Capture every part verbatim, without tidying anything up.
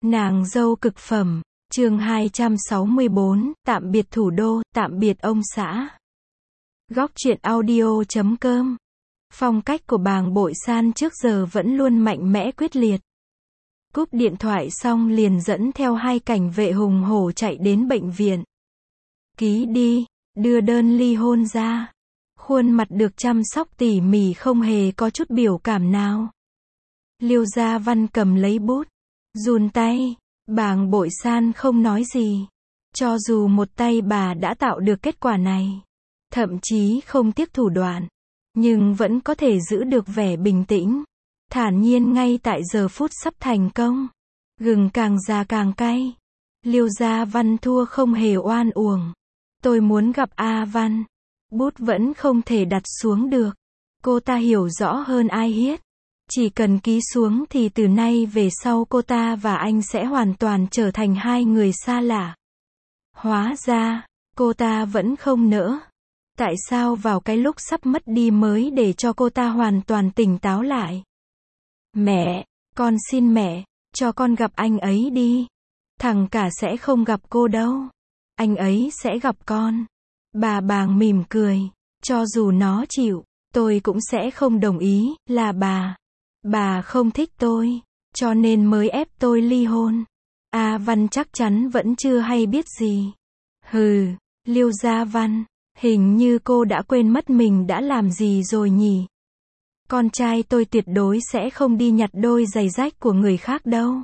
Nàng dâu cực phẩm, chương hai trăm sáu mươi bốn, tạm biệt thủ đô, tạm biệt ông xã. Góc truyện audio chấm com. Phong cách của Bàng Bội San trước giờ vẫn luôn mạnh mẽ quyết liệt. Cúp điện thoại xong liền dẫn theo hai cảnh vệ hùng hổ chạy đến bệnh viện. Ký đi, đưa đơn ly hôn ra. Khuôn mặt được chăm sóc tỉ mỉ không hề có chút biểu cảm nào. Liêu Gia Văn cầm lấy bút, run tay. Bàng Bội San không nói gì. Cho dù một tay bà đã tạo được kết quả này, thậm chí không tiếc thủ đoạn, nhưng vẫn có thể giữ được vẻ bình tĩnh, thản nhiên ngay tại giờ phút sắp thành công. Gừng càng già càng cay. Liêu Gia Văn thua không hề oan uổng. Tôi muốn gặp A Văn. Bút vẫn không thể đặt xuống được. Cô ta hiểu rõ hơn ai hết. Chỉ cần ký xuống thì từ nay về sau cô ta và anh sẽ hoàn toàn trở thành hai người xa lạ. Hóa ra, cô ta vẫn không nỡ. Tại sao vào cái lúc sắp mất đi mới để cho cô ta hoàn toàn tỉnh táo lại? Mẹ, con xin mẹ, cho con gặp anh ấy đi. Thằng cả sẽ không gặp cô đâu. Anh ấy sẽ gặp con. Bà Bàng mỉm cười. Cho dù nó chịu, tôi cũng sẽ không đồng ý, là bà. Bà không thích tôi, cho nên mới ép tôi ly hôn. A Văn chắc chắn vẫn chưa hay biết gì. Hừ, Liêu Gia Văn, hình như cô đã quên mất mình đã làm gì rồi nhỉ. Con trai tôi tuyệt đối sẽ không đi nhặt đôi giày rách của người khác đâu.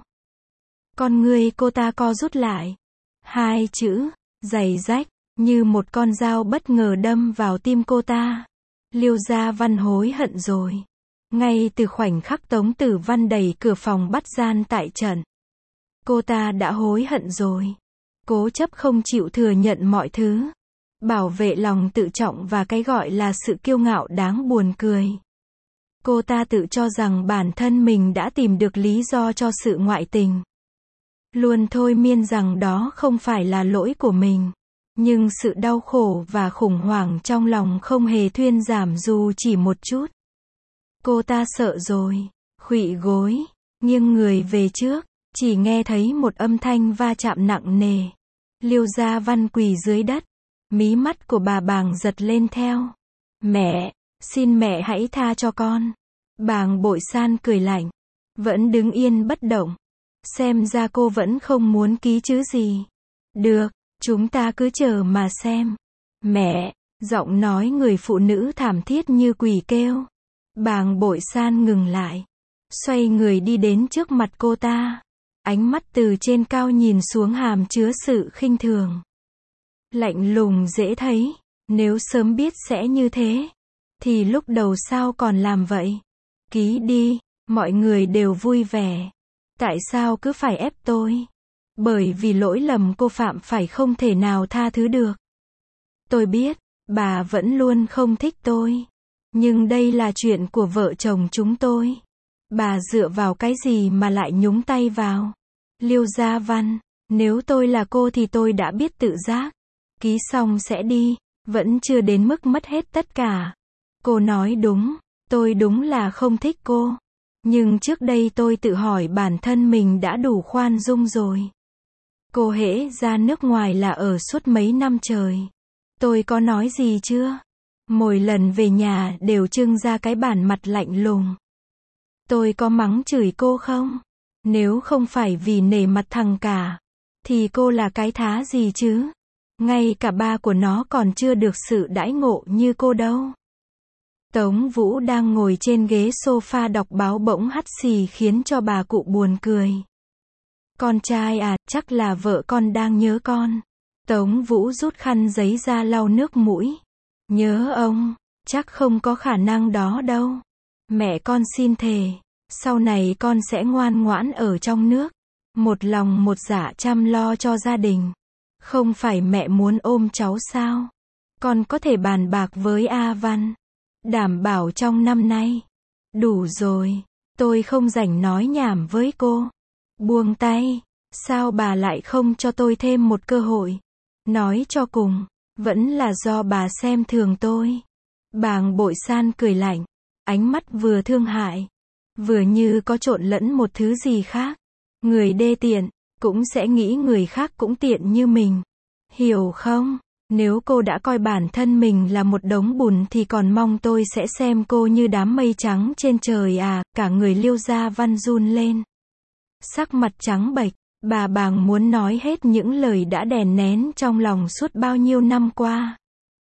Con ngươi cô ta co rút lại. Hai chữ, giày rách, như một con dao bất ngờ đâm vào tim cô ta. Liêu Gia Văn hối hận rồi. Ngay từ khoảnh khắc Tống Tử Văn đẩy cửa phòng bắt gian tại trận, cô ta đã hối hận rồi. Cố chấp không chịu thừa nhận mọi thứ. Bảo vệ lòng tự trọng và cái gọi là sự kiêu ngạo đáng buồn cười. Cô ta tự cho rằng bản thân mình đã tìm được lý do cho sự ngoại tình. Luôn thôi miên rằng đó không phải là lỗi của mình. Nhưng sự đau khổ và khủng hoảng trong lòng không hề thuyên giảm dù chỉ một chút. Cô ta sợ rồi, khuỵu gối, nghiêng người về trước, chỉ nghe thấy một âm thanh va chạm nặng nề. Liêu Gia Văn quỳ dưới đất, mí mắt của bà Bàng giật lên theo. Mẹ, xin mẹ hãy tha cho con. Bàng Bội San cười lạnh, vẫn đứng yên bất động. Xem ra cô vẫn không muốn ký chứ gì. Được, chúng ta cứ chờ mà xem. Mẹ, giọng nói người phụ nữ thảm thiết như quỷ kêu. Bàng Bội San ngừng lại, xoay người đi đến trước mặt cô ta. Ánh mắt từ trên cao nhìn xuống hàm chứa sự khinh thường. Lạnh lùng dễ thấy. Nếu sớm biết sẽ như thế, thì lúc đầu sao còn làm vậy? Ký đi, mọi người đều vui vẻ. Tại sao cứ phải ép tôi? Bởi vì lỗi lầm cô phạm phải không thể nào tha thứ được. Tôi biết, bà vẫn luôn không thích tôi. Nhưng đây là chuyện của vợ chồng chúng tôi. Bà dựa vào cái gì mà lại nhúng tay vào? Liêu Gia Văn, nếu tôi là cô thì tôi đã biết tự giác. Ký xong sẽ đi, vẫn chưa đến mức mất hết tất cả. Cô nói đúng, tôi đúng là không thích cô. Nhưng trước đây tôi tự hỏi bản thân mình đã đủ khoan dung rồi. Cô hễ ra nước ngoài là ở suốt mấy năm trời. Tôi có nói gì chưa? Mỗi lần về nhà đều trưng ra cái bản mặt lạnh lùng. Tôi có mắng chửi cô không? Nếu không phải vì nể mặt thằng cả, thì cô là cái thá gì chứ? Ngay cả ba của nó còn chưa được sự đãi ngộ như cô đâu. Tống Vũ đang ngồi trên ghế sofa đọc báo bỗng hắt xì khiến cho bà cụ buồn cười. Con trai à, chắc là vợ con đang nhớ con. Tống Vũ rút khăn giấy ra lau nước mũi. Nhớ ông, chắc không có khả năng đó đâu. Mẹ con xin thề, sau này con sẽ ngoan ngoãn ở trong nước, một lòng một dạ chăm lo cho gia đình. Không phải mẹ muốn ôm cháu sao? Con có thể bàn bạc với A Văn, đảm bảo trong năm nay. Đủ rồi, tôi không rảnh nói nhảm với cô. Buông tay, sao bà lại không cho tôi thêm một cơ hội? Nói cho cùng, vẫn là do bà xem thường tôi. Bàng Bội San cười lạnh, ánh mắt vừa thương hại, vừa như có trộn lẫn một thứ gì khác. Người đê tiện, cũng sẽ nghĩ người khác cũng tiện như mình. Hiểu không? Nếu cô đã coi bản thân mình là một đống bùn thì còn mong tôi sẽ xem cô như đám mây trắng trên trời à, cả người Liêu Gia Văn run lên. Sắc mặt trắng bệch, bà bàng muốn nói hết những lời đã đè nén trong lòng suốt bao nhiêu năm qua.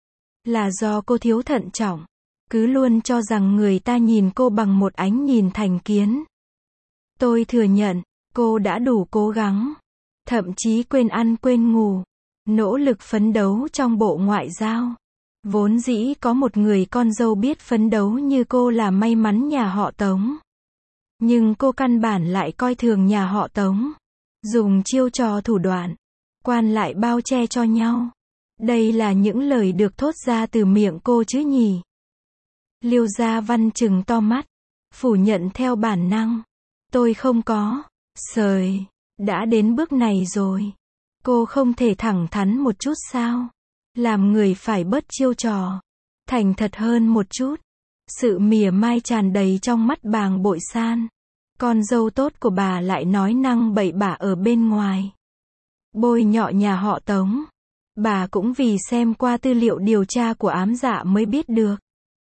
Là do cô thiếu thận trọng, cứ luôn cho rằng người ta nhìn cô bằng một ánh nhìn thành kiến. Tôi thừa nhận, cô đã đủ cố gắng, thậm chí quên ăn quên ngủ, nỗ lực phấn đấu trong bộ ngoại giao. Vốn dĩ có một người con dâu biết phấn đấu như cô là may mắn nhà họ Tống. Nhưng cô căn bản lại coi thường nhà họ Tống. Dùng chiêu trò thủ đoạn, quan lại bao che cho nhau. Đây là những lời được thốt ra từ miệng cô chứ nhỉ? Liêu Gia Văn trừng to mắt, phủ nhận theo bản năng. Tôi không có. Sời, đã đến bước này rồi. Cô không thể thẳng thắn một chút sao? Làm người phải bớt chiêu trò, thành thật hơn một chút. Sự mỉa mai tràn đầy trong mắt Bàng Bội San. Con dâu tốt của bà lại nói năng bậy bạ ở bên ngoài. Bôi nhọ nhà họ Tống. Bà cũng vì xem qua tư liệu điều tra của ám dạ mới biết được.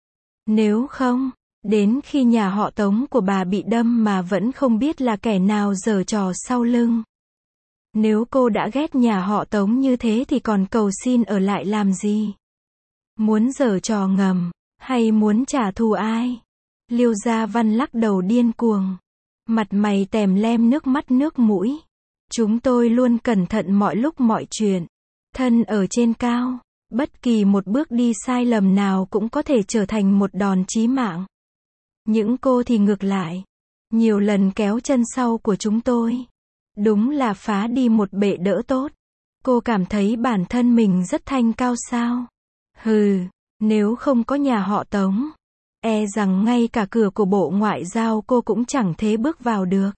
Nếu không, đến khi nhà họ Tống của bà bị đâm mà vẫn không biết là kẻ nào giở trò sau lưng. Nếu cô đã ghét nhà họ Tống như thế thì còn cầu xin ở lại làm gì? Muốn giở trò ngầm, hay muốn trả thù ai? Liêu Gia Văn lắc đầu điên cuồng. Mặt mày tèm lem nước mắt nước mũi. Chúng tôi luôn cẩn thận mọi lúc mọi chuyện. Thân ở trên cao, bất kỳ một bước đi sai lầm nào cũng có thể trở thành một đòn chí mạng. Những cô thì ngược lại, nhiều lần kéo chân sau của chúng tôi. Đúng là phá đi một bệ đỡ tốt. Cô cảm thấy bản thân mình rất thanh cao sao? Hừ, nếu không có nhà họ Tống, e rằng ngay cả cửa của bộ ngoại giao cô cũng chẳng thế bước vào được.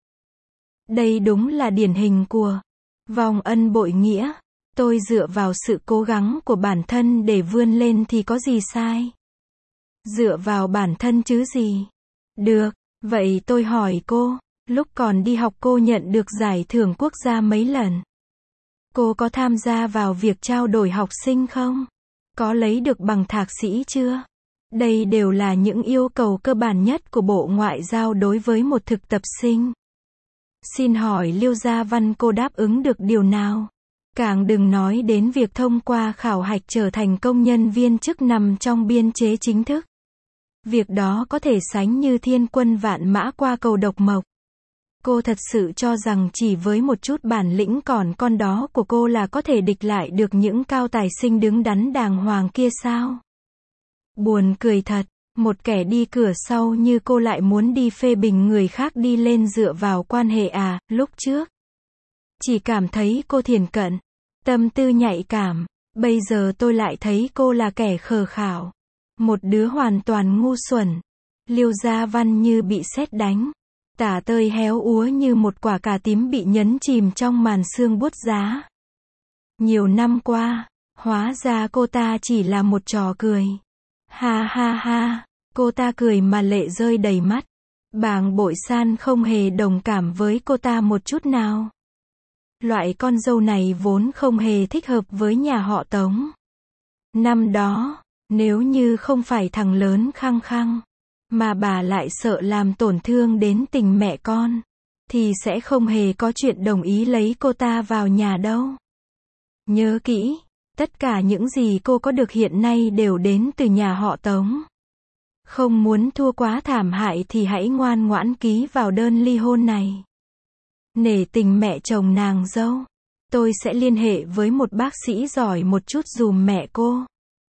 Đây đúng là điển hình của vong ân bội nghĩa. Tôi dựa vào sự cố gắng của bản thân để vươn lên thì có gì sai? Dựa vào bản thân chứ gì? Được, vậy tôi hỏi cô, lúc còn đi học cô nhận được giải thưởng quốc gia mấy lần? Cô có tham gia vào việc trao đổi học sinh không? Có lấy được bằng thạc sĩ chưa? Đây đều là những yêu cầu cơ bản nhất của bộ ngoại giao đối với một thực tập sinh. Xin hỏi Liêu Gia Văn cô đáp ứng được điều nào? Càng đừng nói đến việc thông qua khảo hạch trở thành công nhân viên chức nằm trong biên chế chính thức. Việc đó có thể sánh như thiên quân vạn mã qua cầu độc mộc. Cô thật sự cho rằng chỉ với một chút bản lĩnh còn con đó của cô là có thể địch lại được những cao tài sinh đứng đắn đàng hoàng kia sao? Buồn cười thật, một kẻ đi cửa sau như cô lại muốn đi phê bình người khác đi lên dựa vào quan hệ à? Lúc trước chỉ cảm thấy cô thiển cận, tâm tư nhạy cảm, bây giờ tôi lại thấy cô là kẻ khờ khảo, một đứa hoàn toàn ngu xuẩn. Liêu Gia Văn như bị sét đánh, tả tơi héo úa như một quả cà tím bị nhấn chìm trong màn sương buốt giá. Nhiều năm qua, hóa ra cô ta chỉ là một trò cười. Ha ha ha, cô ta cười mà lệ rơi đầy mắt. Bàng Bội San không hề đồng cảm với cô ta một chút nào. Loại con dâu này vốn không hề thích hợp với nhà họ Tống. Năm đó, nếu như không phải thằng lớn khăng khăng, mà bà lại sợ làm tổn thương đến tình mẹ con, thì sẽ không hề có chuyện đồng ý lấy cô ta vào nhà đâu. Nhớ kỹ, tất cả những gì cô có được hiện nay đều đến từ nhà họ Tống. Không muốn thua quá thảm hại thì hãy ngoan ngoãn ký vào đơn ly hôn này. Nể tình mẹ chồng nàng dâu, tôi sẽ liên hệ với một bác sĩ giỏi một chút dùm mẹ cô.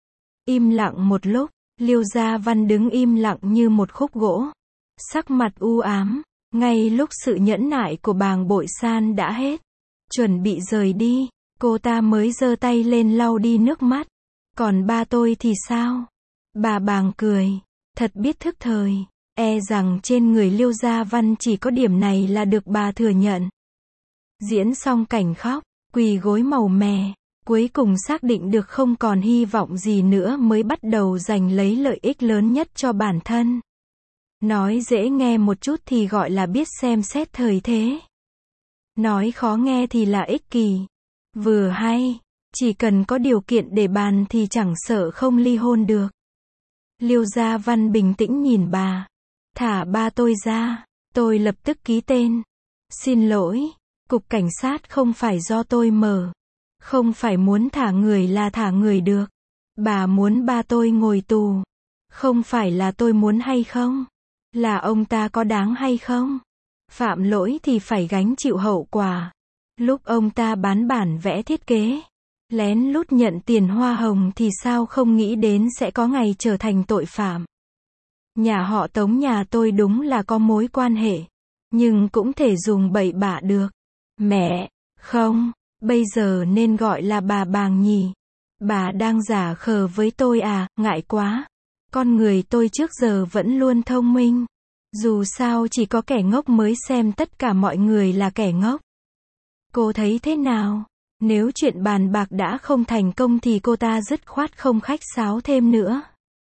Im lặng một lúc, Liêu Gia Văn đứng im lặng như một khúc gỗ, sắc mặt u ám, ngay lúc sự nhẫn nại của Bàng Bội San đã hết, chuẩn bị rời đi, cô ta mới giơ tay lên lau đi nước mắt. Còn ba tôi thì sao? Bà Bàng cười, thật biết thức thời, e rằng trên người Liêu Gia Văn chỉ có điểm này là được bà thừa nhận. Diễn xong cảnh khóc, quỳ gối màu mè, cuối cùng xác định được không còn hy vọng gì nữa mới bắt đầu giành lấy lợi ích lớn nhất cho bản thân. Nói dễ nghe một chút thì gọi là biết xem xét thời thế. Nói khó nghe thì là ích kỷ. Vừa hay, chỉ cần có điều kiện để bàn thì chẳng sợ không ly hôn được. Liêu Gia Văn bình tĩnh nhìn bà. Thả ba tôi ra. Tôi lập tức ký tên. Xin lỗi, cục cảnh sát không phải do tôi mở. Không phải muốn thả người là thả người được. Bà muốn ba tôi ngồi tù. Không phải là tôi muốn hay không? Là ông ta có đáng hay không? Phạm lỗi thì phải gánh chịu hậu quả. Lúc ông ta bán bản vẽ thiết kế, lén lút nhận tiền hoa hồng thì sao không nghĩ đến sẽ có ngày trở thành tội phạm. Nhà họ Tống nhà tôi đúng là có mối quan hệ, nhưng cũng thể dùng bậy bạ được. Mẹ, không, bây giờ nên gọi là bà Bàng nhỉ. Bà đang giả khờ với tôi à, ngại quá. Con người tôi trước giờ vẫn luôn thông minh. Dù sao chỉ có kẻ ngốc mới xem tất cả mọi người là kẻ ngốc. Cô thấy thế nào? Nếu chuyện bàn bạc đã không thành công thì cô ta dứt khoát không khách sáo thêm nữa.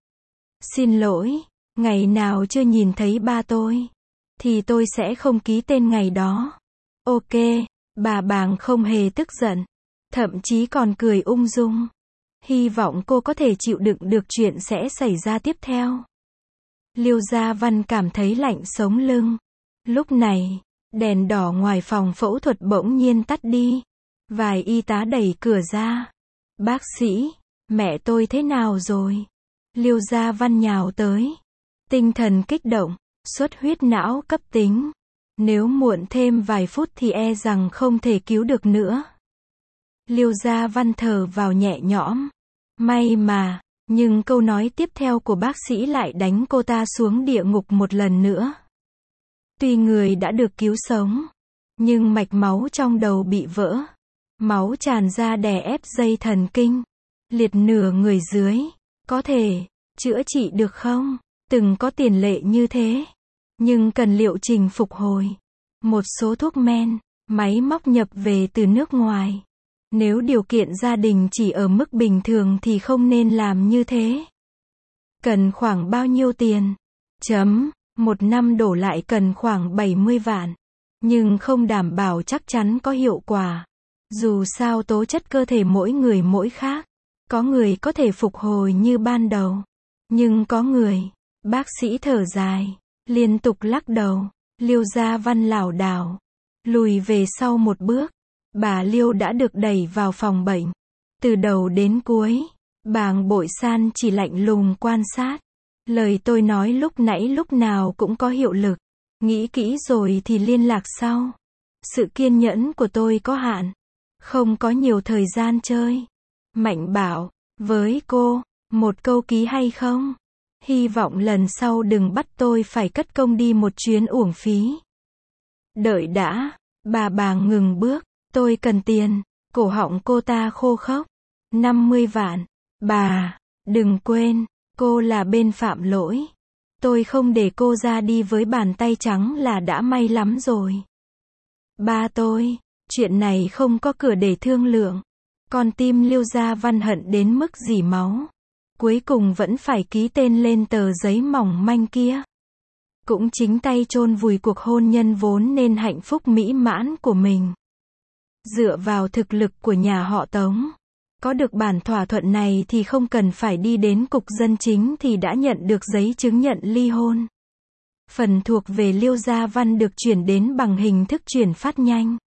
Xin lỗi, ngày nào chưa nhìn thấy ba tôi, thì tôi sẽ không ký tên ngày đó. Ok, bà Bàng không hề tức giận, thậm chí còn cười ung dung. Hy vọng cô có thể chịu đựng được chuyện sẽ xảy ra tiếp theo. Liêu Gia Văn cảm thấy lạnh sống lưng. Lúc này, đèn đỏ ngoài phòng phẫu thuật bỗng nhiên tắt đi. Vài y tá đẩy cửa ra. Bác sĩ, mẹ tôi thế nào rồi? Liêu Gia Văn nhào tới. Tinh thần kích động, xuất huyết não cấp tính. Nếu muộn thêm vài phút thì e rằng không thể cứu được nữa. Liêu Gia Văn thở vào nhẹ nhõm. May mà, nhưng câu nói tiếp theo của bác sĩ lại đánh cô ta xuống địa ngục một lần nữa. Tuy người đã được cứu sống, nhưng mạch máu trong đầu bị vỡ. Máu tràn ra đè ép dây thần kinh. Liệt nửa người dưới. Có thể chữa trị được không? Từng có tiền lệ như thế. Nhưng cần liệu trình phục hồi. Một số thuốc men, máy móc nhập về từ nước ngoài. Nếu điều kiện gia đình chỉ ở mức bình thường thì không nên làm như thế. Cần khoảng bao nhiêu tiền? Chấm, một năm đổ lại cần khoảng bảy mươi vạn. Nhưng không đảm bảo chắc chắn có hiệu quả. Dù sao tố chất cơ thể mỗi người mỗi khác. Có người có thể phục hồi như ban đầu. Nhưng có người, bác sĩ thở dài, liên tục lắc đầu. Liêu Gia Văn lảo đảo, lùi về sau một bước. Bà Liêu đã được đẩy vào phòng bệnh. Từ đầu đến cuối, Bàng Bội San chỉ lạnh lùng quan sát. Lời tôi nói lúc nãy lúc nào cũng có hiệu lực. Nghĩ kỹ rồi thì liên lạc sau. Sự kiên nhẫn của tôi có hạn. Không có nhiều thời gian chơi. Mạnh bảo, với cô, một câu ký hay không? Hy vọng lần sau đừng bắt tôi phải cất công đi một chuyến uổng phí. Đợi đã, bà Bàng ngừng bước. Tôi cần tiền. Cổ họng cô ta khô khốc. năm mươi vạn. Bà, đừng quên, cô là bên phạm lỗi. Tôi không để cô ra đi với bàn tay trắng là đã may lắm rồi. Ba tôi, chuyện này không có cửa để thương lượng. Con tim Liêu Gia Văn hận đến mức rỉ máu. Cuối cùng vẫn phải ký tên lên tờ giấy mỏng manh kia. Cũng chính tay chôn vùi cuộc hôn nhân vốn nên hạnh phúc mỹ mãn của mình. Dựa vào thực lực của nhà họ Tống, có được bản thỏa thuận này thì không cần phải đi đến cục dân chính thì đã nhận được giấy chứng nhận ly hôn. Phần thuộc về Liêu Gia Văn được chuyển đến bằng hình thức chuyển phát nhanh.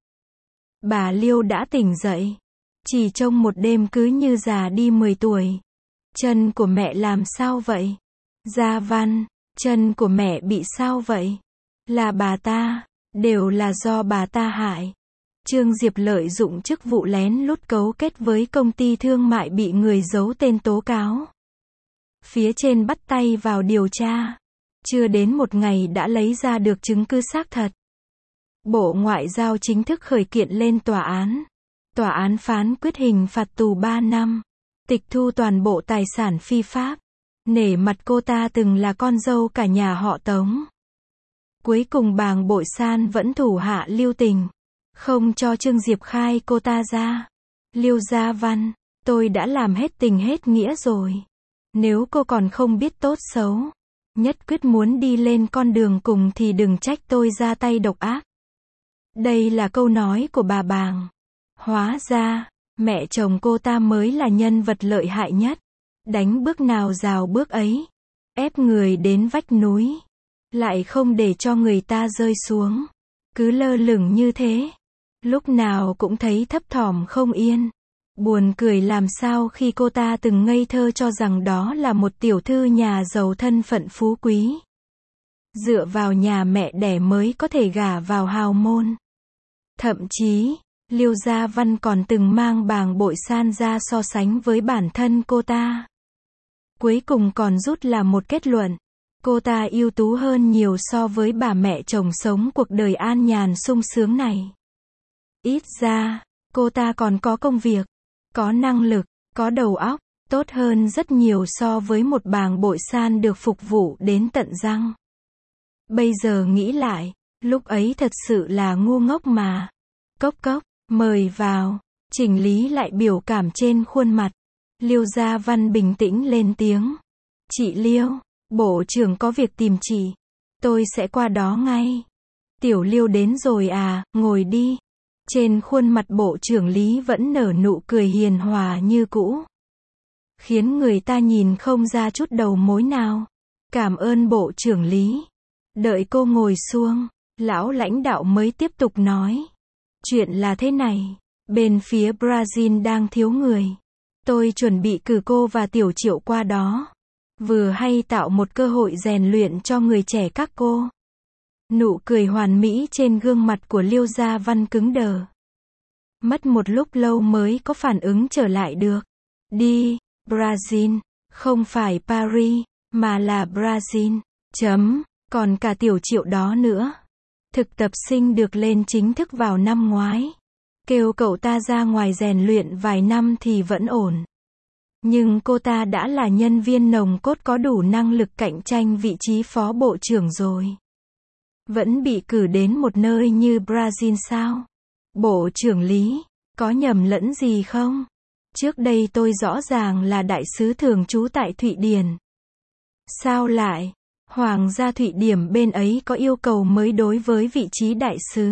Bà Liêu đã tỉnh dậy. Chỉ trong một đêm cứ như già đi mười tuổi. Chân của mẹ làm sao vậy? Gia Văn, chân của mẹ bị sao vậy? Là bà ta, đều là do bà ta hại. Trương Diệp lợi dụng chức vụ lén lút cấu kết với công ty thương mại bị người giấu tên tố cáo. Phía trên bắt tay vào điều tra. Chưa đến một ngày đã lấy ra được chứng cứ xác thật. Bộ Ngoại giao chính thức khởi kiện lên tòa án. Tòa án phán quyết hình phạt tù ba năm. Tịch thu toàn bộ tài sản phi pháp. Nể mặt cô ta từng là con dâu cả nhà họ Tống. Cuối cùng Bàng Bội San vẫn thủ hạ lưu tình. Không cho Trương Diệp khai cô ta ra. Liêu Gia Văn, tôi đã làm hết tình hết nghĩa rồi. Nếu cô còn không biết tốt xấu, nhất quyết muốn đi lên con đường cùng thì đừng trách tôi ra tay độc ác. Đây là câu nói của bà Bàng. Hóa ra, mẹ chồng cô ta mới là nhân vật lợi hại nhất. Đánh bước nào rào bước ấy. Ép người đến vách núi. Lại không để cho người ta rơi xuống. Cứ lơ lửng như thế. Lúc nào cũng thấy thấp thỏm không yên. Buồn cười làm sao khi cô ta từng ngây thơ cho rằng đó là một tiểu thư nhà giàu thân phận phú quý. Dựa vào nhà mẹ đẻ mới có thể gả vào hào môn. Thậm chí, Liêu Gia Văn còn từng mang Bàng Bội San ra so sánh với bản thân cô ta. Cuối cùng còn rút là một kết luận. Cô ta ưu tú hơn nhiều so với bà mẹ chồng sống cuộc đời an nhàn sung sướng này. Ít ra, cô ta còn có công việc, có năng lực, có đầu óc, tốt hơn rất nhiều so với một Bàng Bội San được phục vụ đến tận răng. Bây giờ nghĩ lại, lúc ấy thật sự là ngu ngốc mà. Cốc cốc, mời vào. Chỉnh lý lại biểu cảm trên khuôn mặt. Liêu Gia Văn bình tĩnh lên tiếng. Chị Liêu, bộ trưởng có việc tìm chị. Tôi sẽ qua đó ngay. Tiểu Liêu đến rồi à, ngồi đi. Trên khuôn mặt bộ trưởng Lý vẫn nở nụ cười hiền hòa như cũ. Khiến người ta nhìn không ra chút đầu mối nào. Cảm ơn bộ trưởng Lý. Đợi cô ngồi xuống, lão lãnh đạo mới tiếp tục nói. Chuyện là thế này, bên phía Brazil đang thiếu người. Tôi chuẩn bị cử cô và Tiểu Triệu qua đó. Vừa hay tạo một cơ hội rèn luyện cho người trẻ các cô. Nụ cười hoàn mỹ trên gương mặt của Liêu Gia Văn cứng đờ. Mất một lúc lâu mới có phản ứng trở lại được. Đi, Brazil, không phải Paris, mà là Brazil. Chấm, còn cả Tiểu Triệu đó nữa. Thực tập sinh được lên chính thức vào năm ngoái. Kêu cậu ta ra ngoài rèn luyện vài năm thì vẫn ổn. Nhưng cô ta đã là nhân viên nòng cốt có đủ năng lực cạnh tranh vị trí phó bộ trưởng rồi. Vẫn bị cử đến một nơi như Brazil sao? Bộ trưởng Lý, có nhầm lẫn gì không? Trước đây tôi rõ ràng là đại sứ thường trú tại Thụy Điển. Sao lại? Hoàng gia Thụy Điển bên ấy có yêu cầu mới đối với vị trí đại sứ.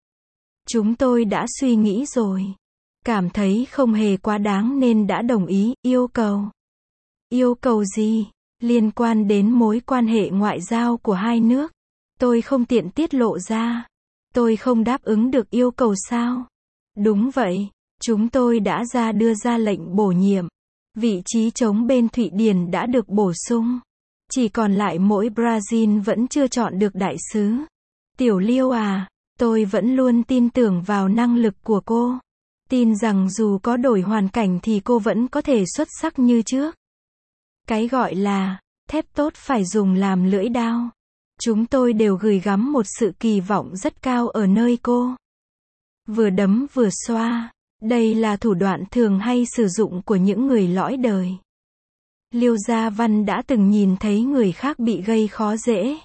Chúng tôi đã suy nghĩ rồi. Cảm thấy không hề quá đáng nên đã đồng ý, yêu cầu. Yêu cầu gì? Liên quan đến mối quan hệ ngoại giao của hai nước. Tôi không tiện tiết lộ ra. Tôi không đáp ứng được yêu cầu sao? Đúng vậy, chúng tôi đã ra đưa ra lệnh bổ nhiệm. Vị trí trống bên Thụy Điển đã được bổ sung. Chỉ còn lại mỗi Brazil vẫn chưa chọn được đại sứ. Tiểu Liêu à, tôi vẫn luôn tin tưởng vào năng lực của cô. Tin rằng dù có đổi hoàn cảnh thì cô vẫn có thể xuất sắc như trước. Cái gọi là, thép tốt phải dùng làm lưỡi dao. Chúng tôi đều gửi gắm một sự kỳ vọng rất cao ở nơi cô. Vừa đấm vừa xoa. Đây là thủ đoạn thường hay sử dụng của những người lõi đời. Liêu Gia Văn đã từng nhìn thấy người khác bị gây khó dễ.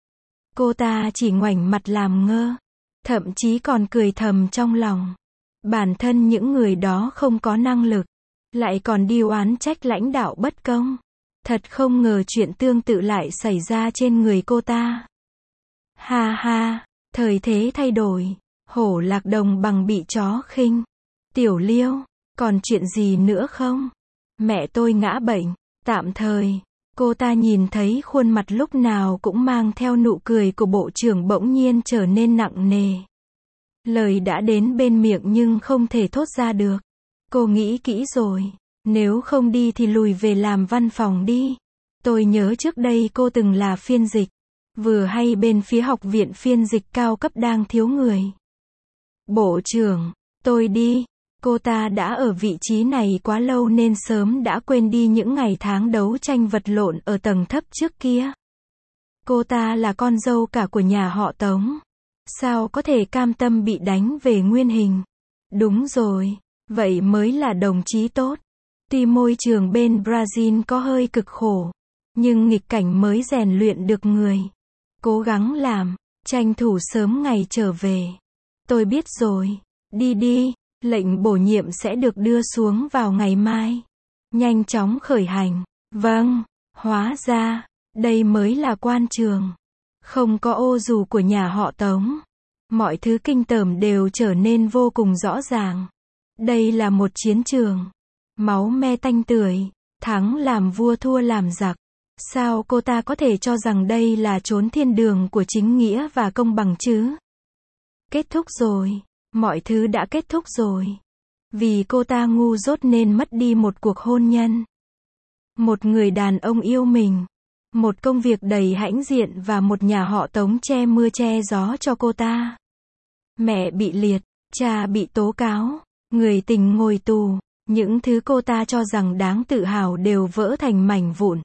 Cô ta chỉ ngoảnh mặt làm ngơ. Thậm chí còn cười thầm trong lòng. Bản thân những người đó không có năng lực. Lại còn đi oán trách lãnh đạo bất công. Thật không ngờ chuyện tương tự lại xảy ra trên người cô ta. Ha ha, thời thế thay đổi. Hổ lạc đồng bằng bị chó khinh. Tiểu Liêu, còn chuyện gì nữa không? Mẹ tôi ngã bệnh. Tạm thời, cô ta nhìn thấy khuôn mặt lúc nào cũng mang theo nụ cười của bộ trưởng bỗng nhiên trở nên nặng nề. Lời đã đến bên miệng nhưng không thể thốt ra được. Cô nghĩ kỹ rồi. Nếu không đi thì lùi về làm văn phòng đi. Tôi nhớ trước đây cô từng là phiên dịch. Vừa hay bên phía học viện phiên dịch cao cấp đang thiếu người. Bộ trưởng, tôi đi. Cô ta đã ở vị trí này quá lâu nên sớm đã quên đi những ngày tháng đấu tranh vật lộn ở tầng thấp trước kia. Cô ta là con dâu cả của nhà họ Tống. Sao có thể cam tâm bị đánh về nguyên hình? Đúng rồi, vậy mới là đồng chí tốt. Tuy môi trường bên Brazil có hơi cực khổ, nhưng nghịch cảnh mới rèn luyện được người. Cố gắng làm, tranh thủ sớm ngày trở về. Tôi biết rồi, đi đi, lệnh bổ nhiệm sẽ được đưa xuống vào ngày mai. Nhanh chóng khởi hành. Vâng, hóa ra, đây mới là quan trường. Không có ô dù của nhà họ Tống. Mọi thứ kinh tởm đều trở nên vô cùng rõ ràng. Đây là một chiến trường. Máu me tanh tưởi. Thắng làm vua thua làm giặc. Sao cô ta có thể cho rằng đây là chốn thiên đường của chính nghĩa và công bằng chứ? Kết thúc rồi. Mọi thứ đã kết thúc rồi. Vì cô ta ngu dốt nên mất đi một cuộc hôn nhân. Một người đàn ông yêu mình. Một công việc đầy hãnh diện và một nhà họ Tống che mưa che gió cho cô ta. Mẹ bị liệt, cha bị tố cáo, người tình ngồi tù. Những thứ cô ta cho rằng đáng tự hào đều vỡ thành mảnh vụn.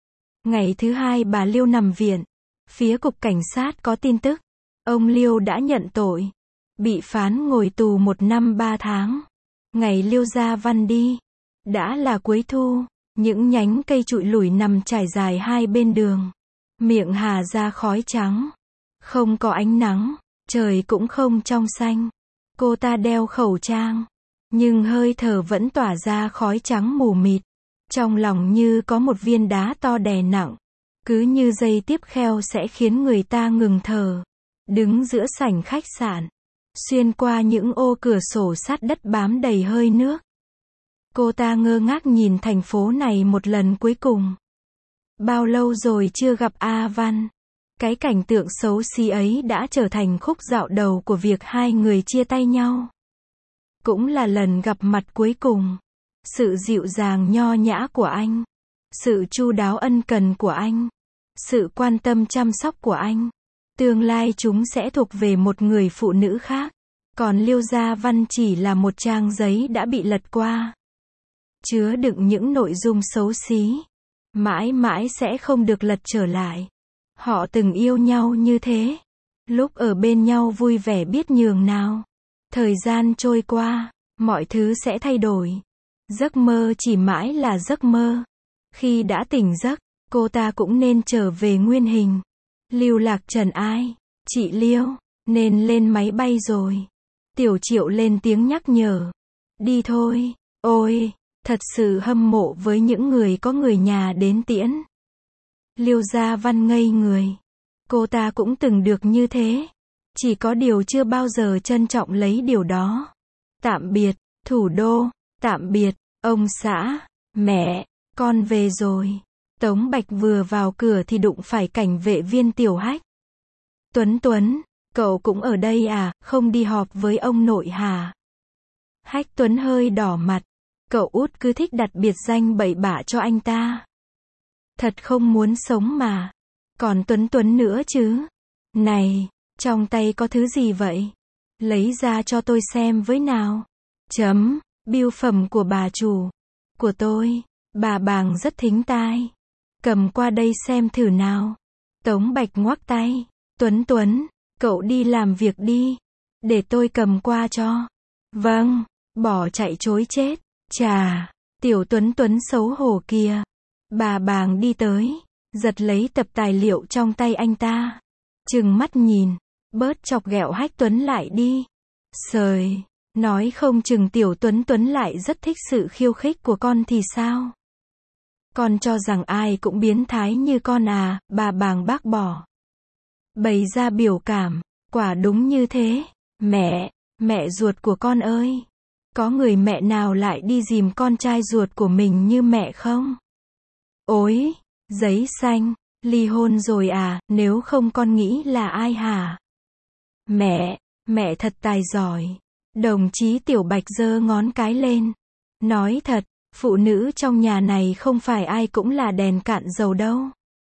Ngày thứ hai bà Liêu nằm viện. Phía cục cảnh sát có tin tức. Ông Liêu đã nhận tội. Bị phán ngồi tù một năm ba tháng. Ngày Liêu Gia Văn đi. Đã là cuối thu. Những nhánh cây trụi lủi nằm trải dài hai bên đường. Miệng hà ra khói trắng. Không có ánh nắng. Trời cũng không trong xanh. Cô ta đeo khẩu trang. Nhưng hơi thở vẫn tỏa ra khói trắng mù mịt. Trong lòng như có một viên đá to đè nặng. Cứ như giây tiếp theo sẽ khiến người ta ngừng thở. Đứng giữa sảnh khách sạn. Xuyên qua những ô cửa sổ sát đất bám đầy hơi nước. Cô ta ngơ ngác nhìn thành phố này một lần cuối cùng. Bao lâu rồi chưa gặp A Văn. Cái cảnh tượng xấu xí ấy đã trở thành khúc dạo đầu của việc hai người chia tay nhau. Cũng là lần gặp mặt cuối cùng. Sự dịu dàng nho nhã của anh. Sự chu đáo ân cần của anh. Sự quan tâm chăm sóc của anh. Tương lai chúng sẽ thuộc về một người phụ nữ khác. Còn Liêu Gia Văn chỉ là một trang giấy đã bị lật qua. Chứa đựng những nội dung xấu xí. Mãi mãi sẽ không được lật trở lại. Họ từng yêu nhau như thế. Lúc ở bên nhau vui vẻ biết nhường nào. Thời gian trôi qua, mọi thứ sẽ thay đổi. Giấc mơ chỉ mãi là giấc mơ. Khi đã tỉnh giấc, cô ta cũng nên trở về nguyên hình. Lưu Lạc Trần ai? Chị Liêu, nên lên máy bay rồi. Tiểu Triệu lên tiếng nhắc nhở. Đi thôi. Ôi, thật sự hâm mộ với những người có người nhà đến tiễn. Liêu Gia Văn ngây người. Cô ta cũng từng được như thế. Chỉ có điều chưa bao giờ trân trọng lấy điều đó. Tạm biệt, thủ đô. Tạm biệt, ông xã. Mẹ, con về rồi. Tống Bạch vừa vào cửa thì đụng phải cảnh vệ viên Tiểu Hách. Tuấn Tuấn, cậu cũng ở đây à, không đi họp với ông nội hả? Hách Tuấn hơi đỏ mặt. Cậu út cứ thích đặt biệt danh bậy bạ cho anh ta. Thật không muốn sống mà. Còn Tuấn Tuấn nữa chứ. Này, trong tay có thứ gì vậy? Lấy ra cho tôi xem với nào. Chấm, bưu phẩm của bà chủ. Của tôi, bà Bàng rất thính tai. Cầm qua đây xem thử nào. Tống Bạch ngoắc tay. Tuấn Tuấn, cậu đi làm việc đi. Để tôi cầm qua cho. Vâng, bỏ chạy chối chết. Chà, tiểu Tuấn Tuấn xấu hổ kìa. Bà Bàng đi tới, giật lấy tập tài liệu trong tay anh ta. Trừng mắt nhìn, bớt chọc ghẹo Hách Tuấn lại đi. Sời, nói không chừng tiểu Tuấn Tuấn lại rất thích sự khiêu khích của con thì sao? Con cho rằng ai cũng biến thái như con à, bà Bàng bác bỏ. Bày ra biểu cảm, quả đúng như thế. Mẹ, mẹ ruột của con ơi. Có người mẹ nào lại đi dìm con trai ruột của mình như mẹ không? Ôi, giấy xanh, ly hôn rồi à, nếu không con nghĩ là ai hả? Mẹ, mẹ thật tài giỏi. Đồng chí Tiểu Bạch giơ ngón cái lên. Nói thật, phụ nữ trong nhà này không phải ai cũng là đèn cạn dầu đâu.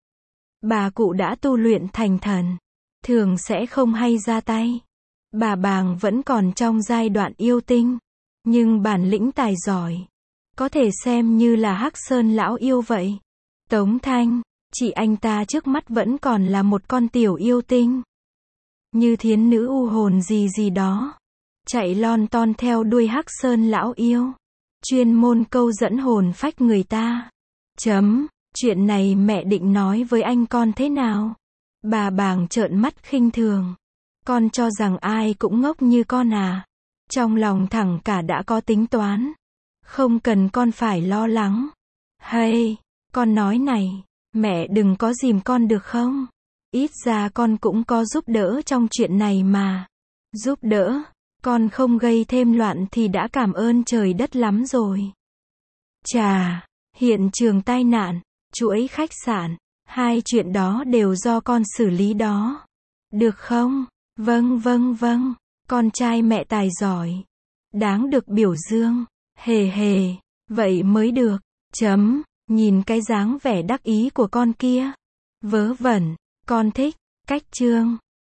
Bà cụ đã tu luyện thành thần, thường sẽ không hay ra tay. Bà Bàng vẫn còn trong giai đoạn yêu tinh, nhưng bản lĩnh tài giỏi. Có thể xem như là Hắc Sơn lão yêu vậy. Tống Thanh, chị anh ta trước mắt vẫn còn là một con tiểu yêu tinh. Như thiến nữ u hồn gì gì đó. Chạy lon ton theo đuôi Hắc Sơn lão yêu. Chuyên môn câu dẫn hồn phách người ta. Chấm, chuyện này mẹ định nói với anh con thế nào? Bà Bàng trợn mắt khinh thường. Con cho rằng ai cũng ngốc như con à? Trong lòng thẳng cả đã có tính toán. Không cần con phải lo lắng. Hay, con nói này, mẹ đừng có dìm con được không? Ít ra con cũng có giúp đỡ trong chuyện này mà. Giúp đỡ. Con không gây thêm loạn thì đã cảm ơn trời đất lắm rồi. Chà, hiện trường tai nạn, chuỗi khách sạn, hai chuyện đó đều do con xử lý đó. Được không? Vâng vâng vâng, con trai mẹ tài giỏi. Đáng được biểu dương. Hề hề, vậy mới được. Chấm, nhìn cái dáng vẻ đắc ý của con kia. Vớ vẩn, con thích. Cách chương.